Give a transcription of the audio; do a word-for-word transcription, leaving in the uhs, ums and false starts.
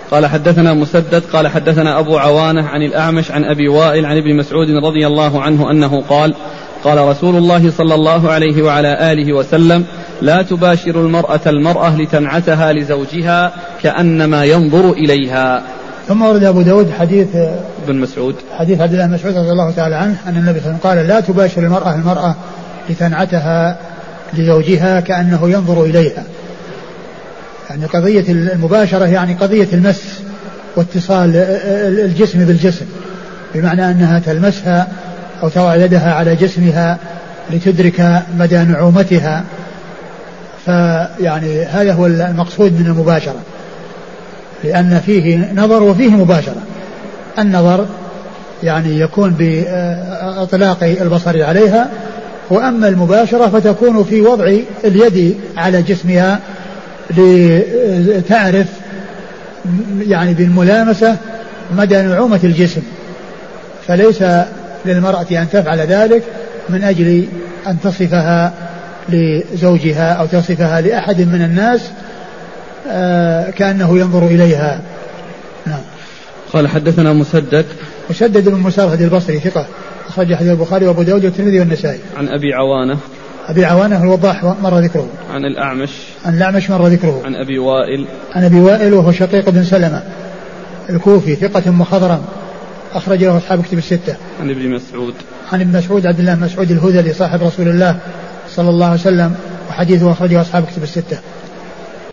قال حدثنا مسدد قال حدثنا أبو عوانة عن الأعمش عن أبي وائل عن ابن مسعود رضي الله عنه أنه قال قال رسول الله صلى الله عليه وعلى آله وسلم لا تباشر المرأة المرأة لتنعتها لزوجها كأنما ينظر إليها. ثم ورد أبو داود حديث ابن مسعود حديث عبد الله بن مسعود رضي الله تعالى عنه أن النبي صلى الله عليه وسلم قال لا تباشر المرأة المرأة لتنعتها لزوجها كأنه ينظر إليها. يعني قضية المباشرة يعني قضية المس واتصال الجسم بالجسم، بمعنى أنها تلمسها أو تضع يدها على جسمها لتدرك مدى نعومتها. فيعني هذا هو المقصود من المباشرة، لأن فيه نظر وفيه مباشرة. النظر يعني يكون بإطلاق البصر عليها، وأما المباشرة فتكون في وضع اليد على جسمها لتعرف يعني بالملامسة مدى نعومة الجسم. فليس للمرأة أن تفعل ذلك من أجل أن تصفها لزوجها أو تصفها لأحد من الناس آه كأنه ينظر إليها. نعم. قال حدثنا مسدد مسدد بن مسرهد البصري ثقة أخرج حديث البخاري وأبو داود والترمذي والنسائي. عن أبي عوانة أبي عوانة الوضاح مر ذكره. عن الأعمش عن الأعمش مر ذكره. عن أبي وائل عن أبي وائل وهو شقيق بن سلمة الكوفي ثقة مخضرم أخرج له أصحاب كتب الستة. عن ابن مسعود عن ابن مسعود عبد الله بن مسعود الهذلي صاحب رسول الله صلى الله عليه وسلم وحديثه أخرجه أصحاب كتب الستة.